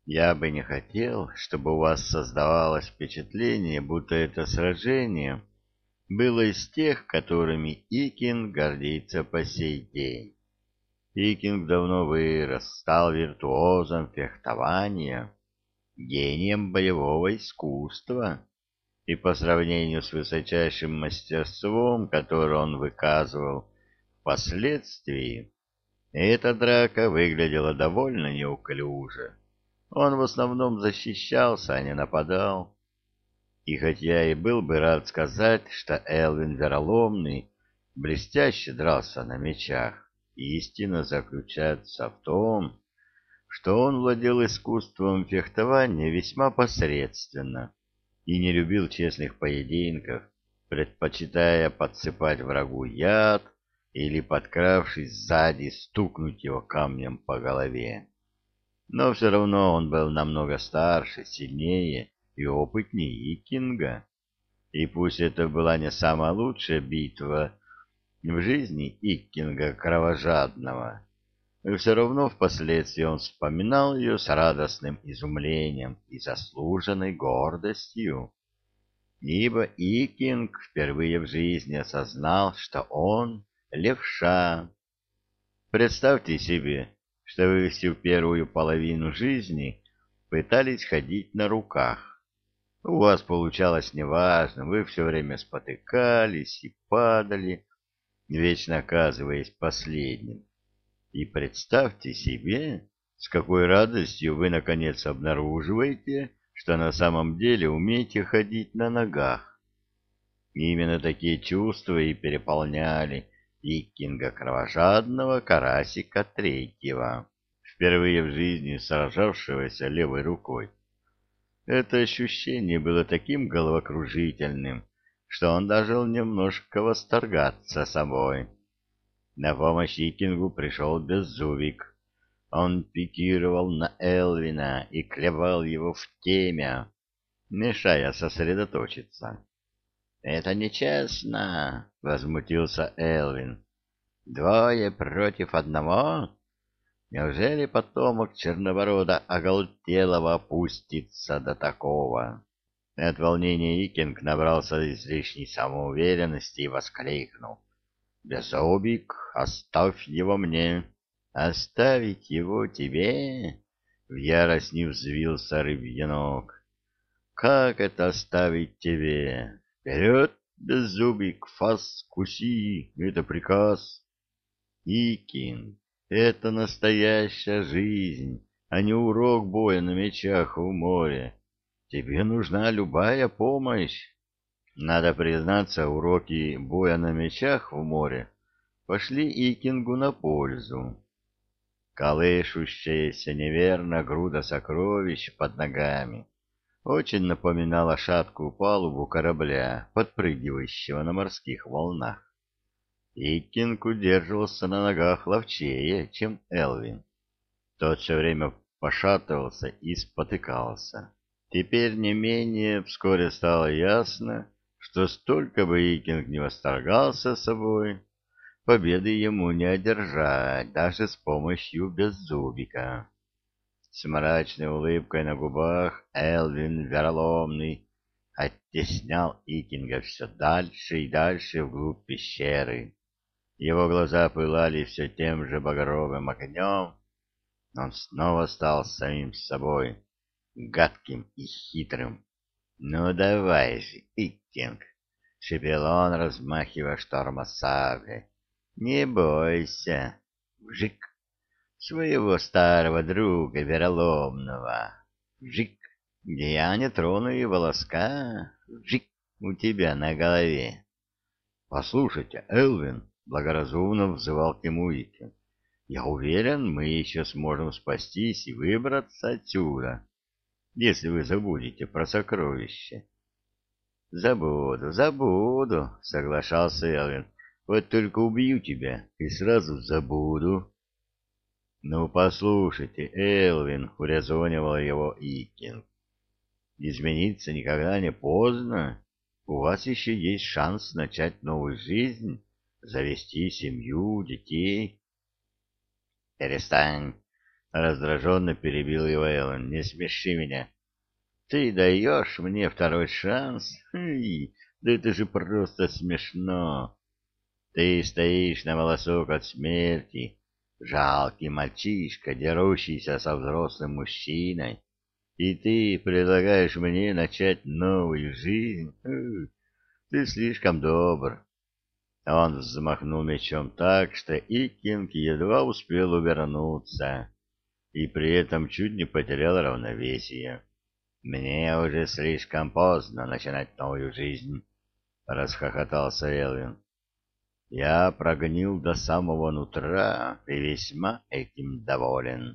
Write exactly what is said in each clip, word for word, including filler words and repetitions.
Я бы не хотел, чтобы у вас создавалось впечатление, будто это сражение было из тех, которыми Икин гордится по сей день. Икинг давно вырос, стал виртуозом фехтования, гением боевого искусства, и по сравнению с высочайшим мастерством, которое он выказывал впоследствии, эта драка выглядела довольно неуклюже. Он в основном защищался, а не нападал. И хоть я и был бы рад сказать, что Элвин Вероломный блестяще дрался на мечах, истина заключается в том, что он владел искусством фехтования весьма посредственно и не любил честных поединков, предпочитая подсыпать врагу яд или, подкравшись сзади, стукнуть его камнем по голове. Но все равно он был намного старше, сильнее и опытнее Икинга. И пусть это была не самая лучшая битва в жизни Иккинга Кровожадного, все равно впоследствии он вспоминал ее с радостным изумлением и заслуженной гордостью, ибо Иккинг впервые в жизни осознал, что он левша. Представьте себе, что вы всю первую половину жизни пытались ходить на руках. У вас получалось неважно, вы все время спотыкались и падали, вечно оказываясь последним. И представьте себе, с какой радостью вы наконец обнаруживаете, что на самом деле умеете ходить на ногах. И именно такие чувства и переполняли Иккинга Кровожадного Карасика Третьего, впервые в жизни сражавшегося левой рукой. Это ощущение было таким головокружительным, что он даже немножко восторгаться собой. На помощь Икингу пришел Беззубик. Он пикировал на Элвина и клевал его в темя, мешая сосредоточиться. «Это нечестно!» — возмутился Элвин. «Двое против одного? Неужели потомок Черноборода Оголтелого опустится до такого?» От волнения Икинг набрался излишней самоуверенности и воскликнул. «Беззубик, оставь его мне!» «Оставить его тебе?» — в ярости взвился рыбьенок. «Как это оставить тебе? Вперед, Беззубик, фас, куси, это приказ!» «Икин, это настоящая жизнь, а не урок боя на мечах в море. Тебе нужна любая помощь». Надо признаться, уроки боя на мечах в море пошли Икингу на пользу. Колышущаяся неверно груда сокровищ под ногами очень напоминала шаткую палубу корабля, подпрыгивающего на морских волнах. Иккинг удерживался на ногах ловчее, чем Элвин. Тот все время пошатывался и спотыкался. Теперь не менее вскоре стало ясно, что столько бы Иккинг не восторгался собой, победы ему не одержать даже с помощью Беззубика. С мрачной улыбкой на губах Элвин Вероломный оттеснял Икинга все дальше и дальше вглубь пещеры. Его глаза пылали все тем же багровым огнем. Он снова стал самим собой, гадким и хитрым. «Ну давай же, Икинг!» — шепел он, размахивая шторма саблей. «Не бойся!» Вжик! Своего старого друга Вероломного. Вжик! Я не трону и волоска. Вжик! У тебя на голове. «Послушайте, Элвин!» — благоразумно взывал к нему Икин. «Я уверен, мы еще сможем спастись и выбраться отсюда, если вы забудете про сокровище». «Забуду, забуду», — соглашался Элвин. «Вот только убью тебя и сразу забуду». «Ну, послушайте, Элвин», — урезонивал его Икин, — «измениться никогда не поздно. У вас еще есть шанс начать новую жизнь, завести семью, детей». «Перестань, Раздраженно перебил его Эллен. Не смеши меня. Ты даешь мне второй шанс? Хм, да это же просто смешно. Ты стоишь на волосок от смерти, жалкий мальчишка, дерущийся со взрослым мужчиной, и ты предлагаешь мне начать новую жизнь? Хм, ты слишком добр. Он взмахнул мечом так, что Икинг едва успел увернуться и при этом чуть не потерял равновесие. «Мне уже слишком поздно начинать новую жизнь», — расхохотался Элвин. «Я прогнил до самого нутра и весьма этим доволен.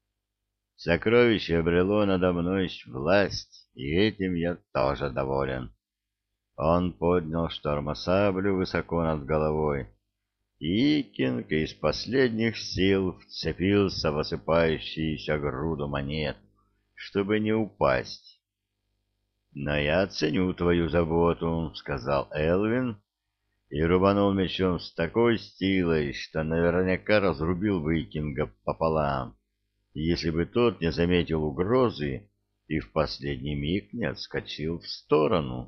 Сокровище обрело надо мной власть, и этим я тоже доволен». Он поднял штормосаблю высоко над головой, и Икинг из последних сил вцепился в осыпающуюся груду монет, чтобы не упасть. «Но я ценю твою заботу», — сказал Элвин, и рубанул мечом с такой силой, что наверняка разрубил Викинга пополам, если бы тот не заметил угрозы и в последний миг не отскочил в сторону.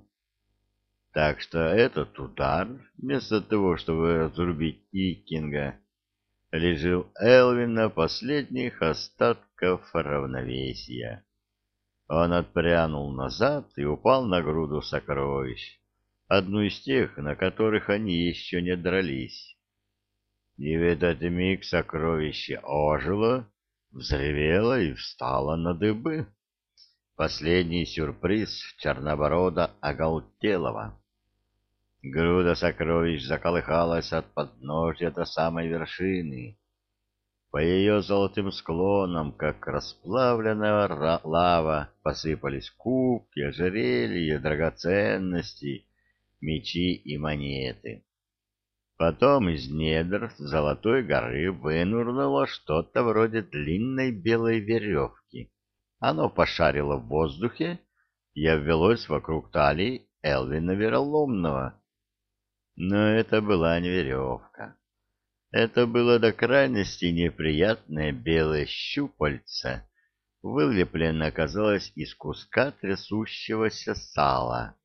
Так что этот удар, вместо того, чтобы разрубить Икинга, лежал Элвин на последних остатков равновесия. Он отпрянул назад и упал на груду сокровищ, одну из тех, на которых они еще не дрались. И в этот миг сокровище ожило, взревело и встало на дыбы. Последний сюрприз Черноборода оголтелого. Груда сокровищ заколыхалась от подножья до самой вершины. По ее золотым склонам, как расплавленная лава, посыпались кубки, ожерелья, драгоценности, мечи и монеты. Потом из недр Золотой горы вынурнуло что-то вроде длинной белой веревки. Оно пошарило в воздухе и обвелось вокруг талии Элвина Вероломного. Но это была не веревка. Это было до крайности неприятное белое щупальце, вылеплено, казалось, из куска трясущегося сала.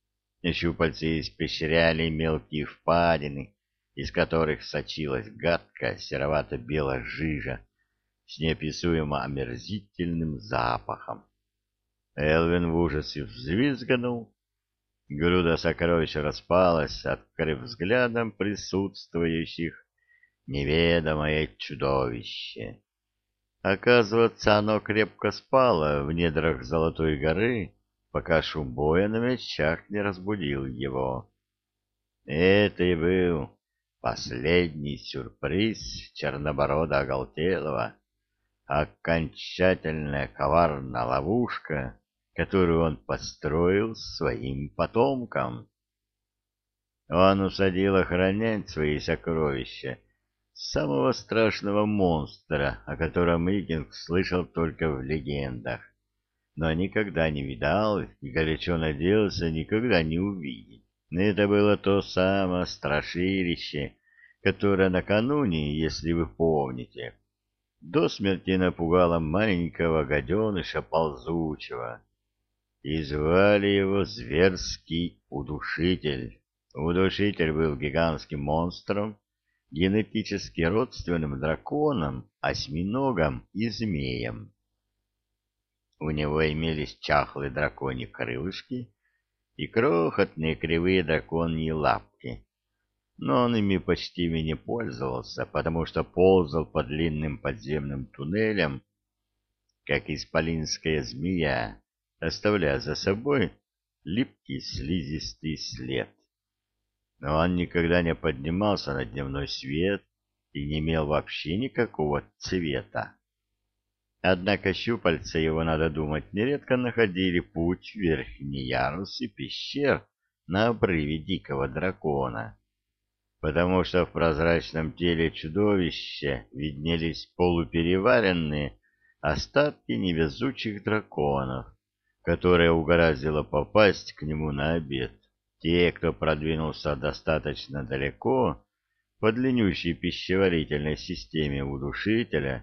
Щупальцы испещряли мелкие впадины, из которых сочилась гадкая серовато-белая жижа с неописуемо омерзительным запахом. Элвин в ужасе взвизгнул. Груда сокровищ распалась, открыв взглядом присутствующих неведомое чудовище. Оказывается, оно крепко спало в недрах Золотой горы, пока шум боя на мечах не разбудил его. Это и был последний сюрприз Черноборода Оголтелого, окончательная коварная ловушка, которую он построил своим потомкам. Он усадил охранять свои сокровища самого страшного монстра, о котором Икинг слышал только в легендах, но никогда не видал и горячо надеялся никогда не увидеть. Это было то самое страшилище, которое накануне, если вы помните, до смерти напугало маленького гаденыша ползучего, и звали его Зверский Удушитель. Удушитель был гигантским монстром, генетически родственным драконам, осьминогам и змеям. У него имелись чахлые драконьи крылышки и крохотные кривые драконьи лапки, но он ими почти не пользовался, потому что ползал по длинным подземным туннелям, как исполинская змея, оставляя за собой липкий слизистый след. Но он никогда не поднимался на дневной свет и не имел вообще никакого цвета. Однако щупальца его, надо думать, нередко находили путь в верхние ярусы пещер на обрыве дикого дракона, потому что в прозрачном теле чудовища виднелись полупереваренные остатки невезучих драконов, которые угораздило попасть к нему на обед. Те, кто продвинулся достаточно далеко по длиннющей пищеварительной системе удушителя,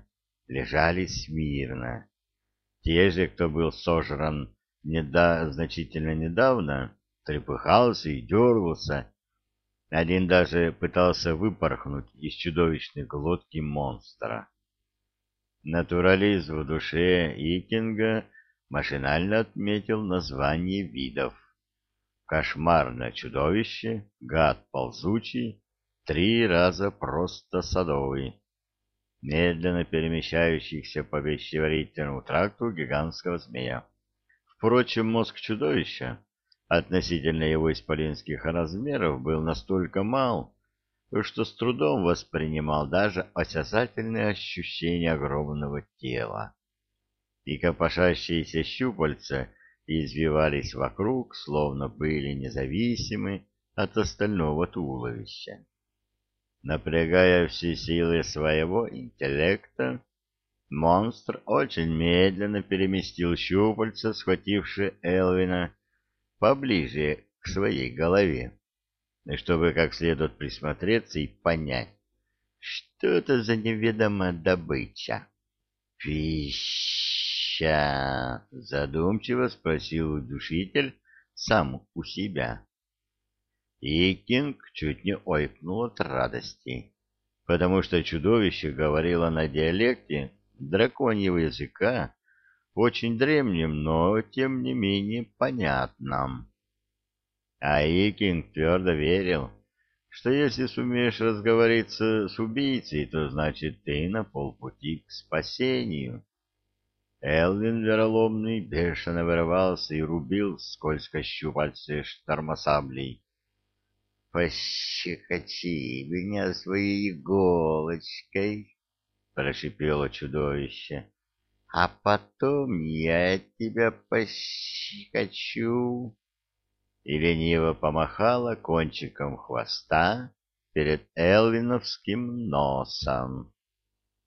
лежали смирно. Те же, кто был сожран неда... значительно недавно, трепыхался и дергался. Один даже пытался выпорхнуть из чудовищной глотки монстра. Натуралист в душе Икинга машинально отметил название видов. Кошмарное чудовище, гад ползучий, три раза просто садовый, медленно перемещающихся по пищеварительному тракту гигантского змея. Впрочем, мозг чудовища относительно его исполинских размеров был настолько мал, что с трудом воспринимал даже осязательные ощущения огромного тела. И копошащиеся щупальца извивались вокруг, словно были независимы от остального туловища. Напрягая все силы своего интеллекта, монстр очень медленно переместил щупальца, схватившие Элвина, поближе к своей голове, чтобы как следует присмотреться и понять, что это за неведомая добыча. «Пища!» — задумчиво спросил удушитель сам у себя. И Кинг чуть не ойкнул от радости, потому что чудовище говорило на диалекте драконьего языка, очень древнем, но тем не менее понятном. А Икинг твердо верил, что если сумеешь разговориться с убийцей, то значит ты на полпути к спасению. Элвин вероломный бешено вырывался и рубил скользко щупальце штормосаблей. «Пощекочи меня своей иголочкой!» — прошипело чудовище. «А потом я тебя пощекочу!» И лениво помахала кончиком хвоста перед элвиновским носом.